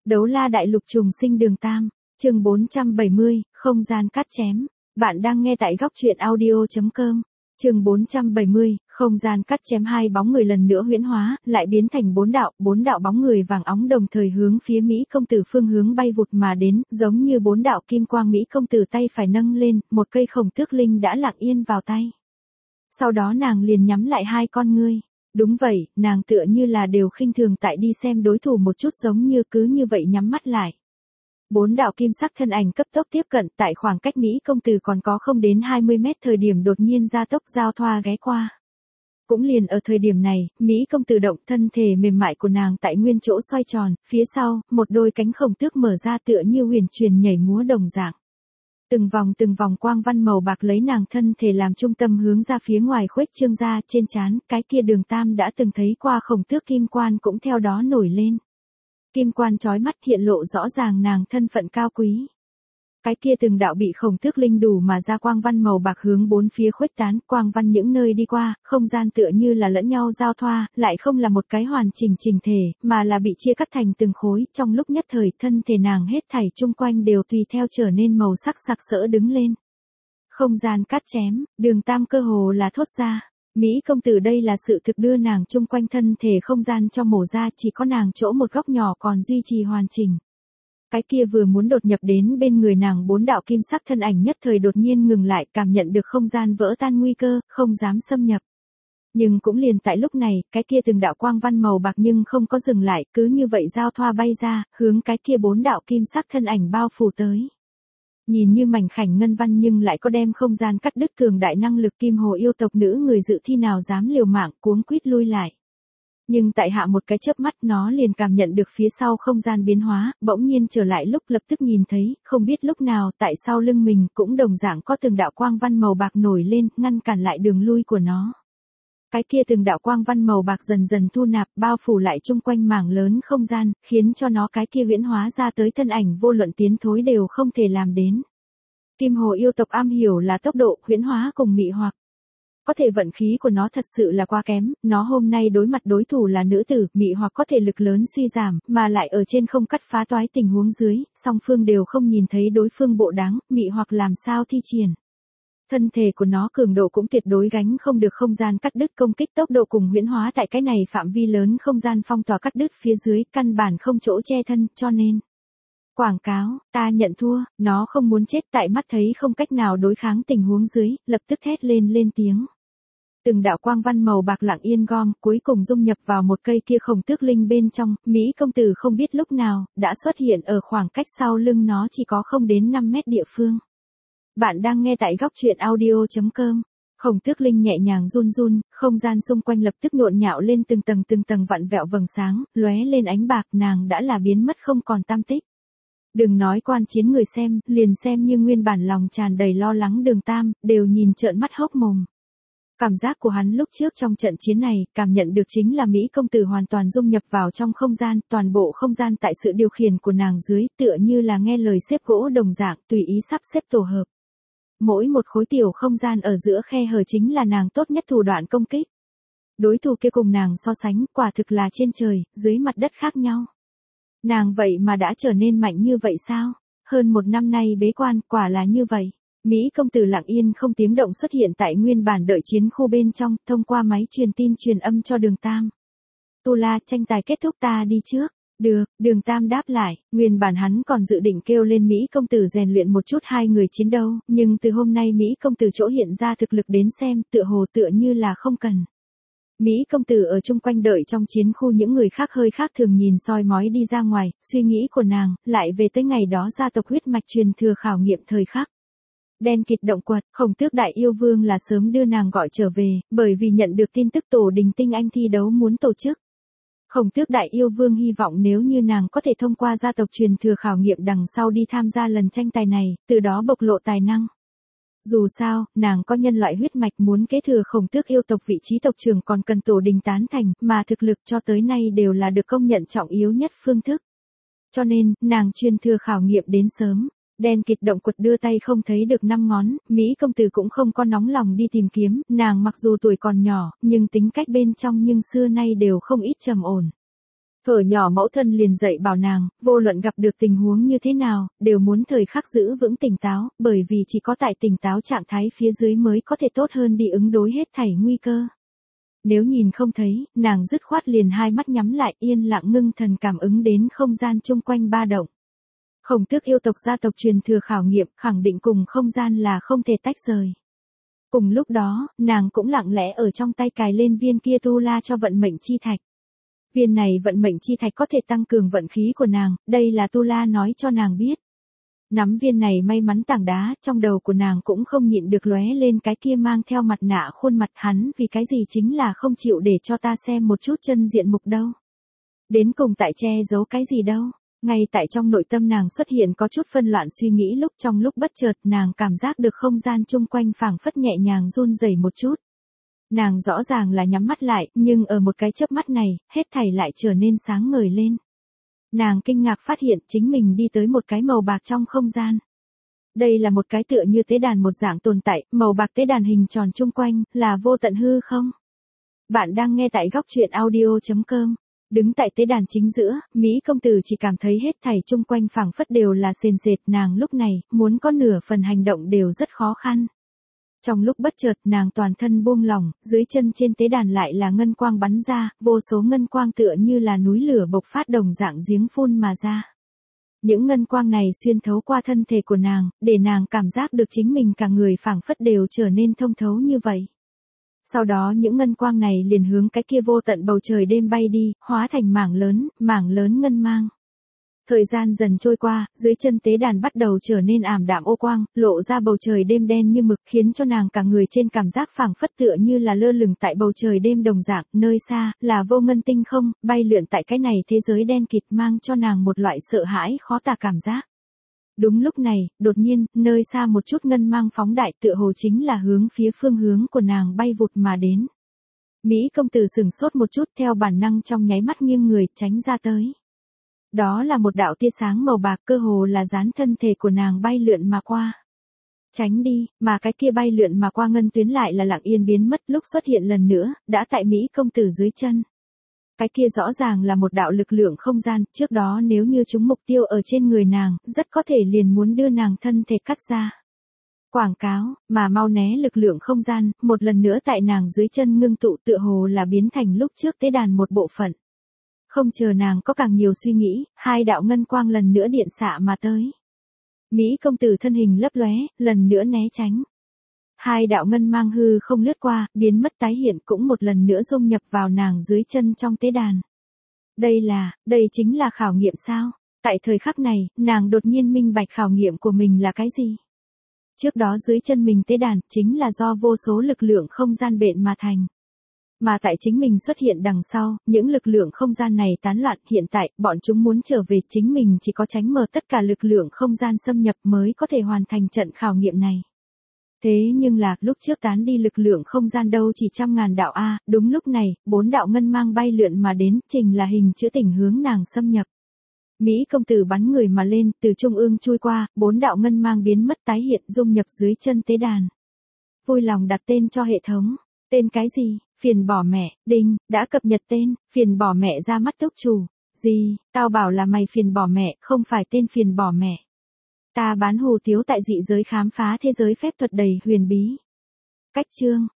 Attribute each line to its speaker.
Speaker 1: Đấu la đại lục trùng sinh đường Tam, chương 470, không gian cắt chém. Bạn đang nghe tại góc truyện audio.com. Chương 470, không gian cắt chém. Hai bóng người lần nữa huyễn hóa, lại biến thành bốn đạo bóng người vàng óng đồng thời hướng phía Mỹ công tử phương hướng bay vụt mà đến, giống như bốn đạo kim quang. Mỹ công tử tay phải nâng lên, một cây khổng tước linh đã lặng yên vào tay. Sau đó nàng liền nhắm lại hai con ngươi. Đúng vậy, nàng tựa như là đều khinh thường tại đi xem đối thủ một chút, giống như cứ như vậy nhắm mắt lại. Bốn đạo kim sắc thân ảnh cấp tốc tiếp cận, tại khoảng cách Mỹ công tử còn có không đến 20 mét thời điểm đột nhiên gia tốc giao thoa ghé qua. Cũng liền ở thời điểm này, Mỹ công tử động, thân thể mềm mại của nàng tại nguyên chỗ xoay tròn, phía sau, một đôi cánh khổng tước mở ra tựa như huyền truyền nhảy múa đồng dạng. Từng vòng quang văn màu bạc lấy nàng thân thể làm trung tâm hướng ra phía ngoài khuếch trương ra, trên trán, cái kia đường Tam đã từng thấy qua khổng tước kim quan cũng theo đó nổi lên. Kim quan chói mắt hiện lộ rõ ràng nàng thân phận cao quý. Cái kia từng đạo bị khổng tước linh đủ mà ra quang văn màu bạc hướng bốn phía khuếch tán, quang văn những nơi đi qua, không gian tựa như là lẫn nhau giao thoa, lại không là một cái hoàn chỉnh thể, mà là bị chia cắt thành từng khối, trong lúc nhất thời thân thể nàng hết thảy chung quanh đều tùy theo trở nên màu sắc sặc sỡ đứng lên. Không gian cắt chém, đường Tam cơ hồ là thốt ra. Mỹ công tử đây là sự thực đưa nàng chung quanh thân thể không gian cho mổ ra, chỉ có nàng chỗ một góc nhỏ còn duy trì hoàn chỉnh. Cái kia vừa muốn đột nhập đến bên người nàng bốn đạo kim sắc thân ảnh nhất thời đột nhiên ngừng lại, cảm nhận được không gian vỡ tan nguy cơ, không dám xâm nhập. Nhưng cũng liền tại lúc này, cái kia từng đạo quang văn màu bạc nhưng không có dừng lại, cứ như vậy giao thoa bay ra, hướng cái kia bốn đạo kim sắc thân ảnh bao phủ tới. Nhìn như mảnh khảnh ngân văn nhưng lại có đem không gian cắt đứt cường đại năng lực, kim hồ yêu tộc nữ người dự thi nào dám liều mạng, cuống quýt lui lại. Nhưng tại hạ một cái chớp mắt nó liền cảm nhận được phía sau không gian biến hóa, bỗng nhiên trở lại lúc lập tức nhìn thấy, không biết lúc nào tại sau lưng mình cũng đồng dạng có từng đạo quang văn màu bạc nổi lên, ngăn cản lại đường lui của nó. Cái kia từng đạo quang văn màu bạc dần dần thu nạp, bao phủ lại chung quanh mảng lớn không gian, khiến cho nó cái kia huyễn hóa ra tới thân ảnh vô luận tiến thối đều không thể làm đến. Kim hồ yêu tộc am hiểu là tốc độ, huyễn hóa cùng mị hoặc. Có thể vận khí của nó thật sự là quá kém, nó hôm nay đối mặt đối thủ là nữ tử, mị hoặc có thể lực lớn suy giảm, mà lại ở trên không cắt phá toái tình huống dưới, song phương đều không nhìn thấy đối phương bộ đáng, mị hoặc làm sao thi triển. Thân thể của nó cường độ cũng tuyệt đối gánh không được không gian cắt đứt công kích, tốc độ cùng huyễn hóa tại cái này phạm vi lớn không gian phong tỏa cắt đứt phía dưới, căn bản không chỗ che thân, cho nên. Quảng cáo, ta nhận thua, nó không muốn chết, tại mắt thấy không cách nào đối kháng tình huống dưới, lập tức thét lên tiếng. Từng đạo quang văn màu bạc lặng yên gom, cuối cùng dung nhập vào một cây kia khổng tước linh bên trong, Mỹ công tử không biết lúc nào, đã xuất hiện ở khoảng cách sau lưng nó chỉ có không đến 5 mét địa phương. Bạn đang nghe tại góc truyện audio.com. Khổng tước linh nhẹ nhàng run, không gian xung quanh lập tức nhộn nhạo lên từng tầng vặn vẹo vầng sáng, lóe lên ánh bạc, nàng đã là biến mất không còn tăm tích. Đừng nói quan chiến người xem, liền xem như nguyên bản lòng tràn đầy lo lắng đường Tam, đều nhìn trợn mắt hốc mồm. Cảm giác của hắn lúc trước trong trận chiến này, cảm nhận được chính là Mỹ công tử hoàn toàn dung nhập vào trong không gian, toàn bộ không gian tại sự điều khiển của nàng dưới, tựa như là nghe lời xếp gỗ đồng dạng, tùy ý sắp xếp tổ hợp. Mỗi một khối tiểu không gian ở giữa khe hở chính là nàng tốt nhất thủ đoạn công kích. Đối thủ kia cùng nàng so sánh, quả thực là trên trời, dưới mặt đất khác nhau. Nàng vậy mà đã trở nên mạnh như vậy sao? Hơn một năm nay bế quan, quả là như vậy. Mỹ công tử lặng yên không tiếng động xuất hiện tại nguyên bản đợi chiến khu bên trong, thông qua máy truyền tin truyền âm cho đường Tam. Tu La, tranh tài kết thúc, ta đi trước. Được, đường Tam đáp lại, nguyên bản hắn còn dự định kêu lên Mỹ công tử rèn luyện một chút hai người chiến đấu, nhưng từ hôm nay Mỹ công tử chỗ hiện ra thực lực đến xem, tựa như là không cần. Mỹ công tử ở chung quanh đợi trong chiến khu, những người khác hơi khác thường nhìn soi mói đi ra ngoài, suy nghĩ của nàng, lại về tới ngày đó gia tộc huyết mạch truyền thừa khảo nghiệm thời khắc. Đen kịt động quật, khổng tước đại yêu vương là sớm đưa nàng gọi trở về, bởi vì nhận được tin tức tổ đình tinh anh thi đấu muốn tổ chức. Khổng tước đại yêu vương hy vọng nếu như nàng có thể thông qua gia tộc truyền thừa khảo nghiệm đằng sau đi tham gia lần tranh tài này, từ đó bộc lộ tài năng. Dù sao, nàng có nhân loại huyết mạch, muốn kế thừa khổng tước yêu tộc vị trí tộc trưởng còn cần tổ đình tán thành, mà thực lực cho tới nay đều là được công nhận trọng yếu nhất phương thức. Cho nên, nàng truyền thừa khảo nghiệm đến sớm. Đen kịt động quật đưa tay không thấy được 5 ngón, Mỹ công tử cũng không có nóng lòng đi tìm kiếm, nàng mặc dù tuổi còn nhỏ, nhưng tính cách bên trong nhưng xưa nay đều không ít trầm ổn. Thuở nhỏ mẫu thân liền dạy bảo nàng, vô luận gặp được tình huống như thế nào, đều muốn thời khắc giữ vững tỉnh táo, bởi vì chỉ có tại tỉnh táo trạng thái phía dưới mới có thể tốt hơn đi ứng đối hết thảy nguy cơ. Nếu nhìn không thấy, nàng dứt khoát liền hai mắt nhắm lại yên lặng ngưng thần cảm ứng đến không gian chung quanh ba động. Khổng Tước yêu tộc gia tộc truyền thừa khảo nghiệm khẳng định cùng không gian là không thể tách rời. Cùng lúc đó, nàng cũng lặng lẽ ở trong tay cài lên viên kia tu la cho vận mệnh chi thạch. Viên này vận mệnh chi thạch có thể tăng cường vận khí của nàng, đây là tu la nói cho nàng biết. Nắm viên này may mắn tảng đá, trong đầu của nàng cũng không nhịn được lóe lên cái kia mang theo mặt nạ khuôn mặt hắn vì cái gì chính là không chịu để cho ta xem một chút chân diện mục đâu. Đến cùng tại che giấu cái gì đâu. Ngay tại trong nội tâm nàng xuất hiện có chút phân loạn suy nghĩ lúc trong lúc bất chợt nàng cảm giác được không gian chung quanh phảng phất nhẹ nhàng run rẩy một chút. Nàng rõ ràng là nhắm mắt lại, nhưng ở một cái chớp mắt này, hết thảy lại trở nên sáng ngời lên. Nàng kinh ngạc phát hiện chính mình đi tới một cái màu bạc trong không gian. Đây là một cái tựa như tế đàn một dạng tồn tại, màu bạc tế đàn hình tròn chung quanh, là vô tận hư không? Bạn đang nghe tại góc truyện audio.com. Đứng tại tế đàn chính giữa, Mỹ công tử chỉ cảm thấy hết thảy chung quanh phảng phất đều là sền sệt, nàng lúc này, muốn có nửa phần hành động đều rất khó khăn. Trong lúc bất chợt nàng toàn thân buông lỏng, dưới chân trên tế đàn lại là ngân quang bắn ra, vô số ngân quang tựa như là núi lửa bộc phát đồng dạng giếng phun mà ra. Những ngân quang này xuyên thấu qua thân thể của nàng, để nàng cảm giác được chính mình cả người phảng phất đều trở nên thông thấu như vậy. Sau đó những ngân quang này liền hướng cái kia vô tận bầu trời đêm bay đi, hóa thành mảng lớn ngân mang. Thời gian dần trôi qua, dưới chân tế đàn bắt đầu trở nên ảm đạm ô quang, lộ ra bầu trời đêm đen như mực khiến cho nàng cả người trên cảm giác phảng phất tựa như là lơ lửng tại bầu trời đêm đồng dạng, nơi xa, là vô ngân tinh không, bay lượn tại cái này thế giới đen kịt mang cho nàng một loại sợ hãi khó tả cảm giác. Đúng lúc này, đột nhiên, nơi xa một chút ngân mang phóng đại tựa hồ chính là hướng phía phương hướng của nàng bay vụt mà đến. Mỹ công tử sửng sốt một chút theo bản năng trong nháy mắt nghiêng người tránh ra tới. Đó là một đạo tia sáng màu bạc cơ hồ là dán thân thể của nàng bay lượn mà qua. Tránh đi, mà cái kia bay lượn mà qua ngân tuyến lại là lặng yên biến mất lúc xuất hiện lần nữa, đã tại Mỹ công tử dưới chân. Cái kia rõ ràng là một đạo lực lượng không gian, trước đó nếu như chúng mục tiêu ở trên người nàng, rất có thể liền muốn đưa nàng thân thể cắt ra. Quảng cáo, mà mau né lực lượng không gian, một lần nữa tại nàng dưới chân ngưng tụ tựa hồ là biến thành lúc trước tế đàn một bộ phận. Không chờ nàng có càng nhiều suy nghĩ, hai đạo ngân quang lần nữa điện xạ mà tới. Mỹ công tử thân hình lấp lóe, lần nữa né tránh. Hai đạo ngân mang hư không lướt qua, biến mất tái hiện cũng một lần nữa dung nhập vào nàng dưới chân trong tế đàn. Đây chính là khảo nghiệm sao? Tại thời khắc này, nàng đột nhiên minh bạch khảo nghiệm của mình là cái gì? Trước đó dưới chân mình tế đàn, chính là do vô số lực lượng không gian bện mà thành. Mà tại chính mình xuất hiện đằng sau, những lực lượng không gian này tán loạn, hiện tại, bọn chúng muốn trở về chính mình chỉ có tránh mở tất cả lực lượng không gian xâm nhập mới có thể hoàn thành trận khảo nghiệm này. Thế nhưng là, lúc trước tán đi lực lượng không gian đâu chỉ 100.000 đạo A, đúng lúc này, 4 đạo ngân mang bay lượn mà đến, trình là hình chữ tình hướng nàng xâm nhập. Mỹ công tử bắn người mà lên, từ trung ương chui qua, 4 đạo ngân mang biến mất tái hiện dung nhập dưới chân tế đàn. Vui lòng đặt tên cho hệ thống. Tên cái gì? Phiền bỏ mẹ, đinh, đã cập nhật tên, phiền bỏ mẹ ra mắt túc chủ. Gì, tao bảo là mày phiền bỏ mẹ, không phải tên phiền bỏ mẹ. Ta bán hù tiếu tại dị giới khám phá thế giới phép thuật đầy huyền bí. Cách chương.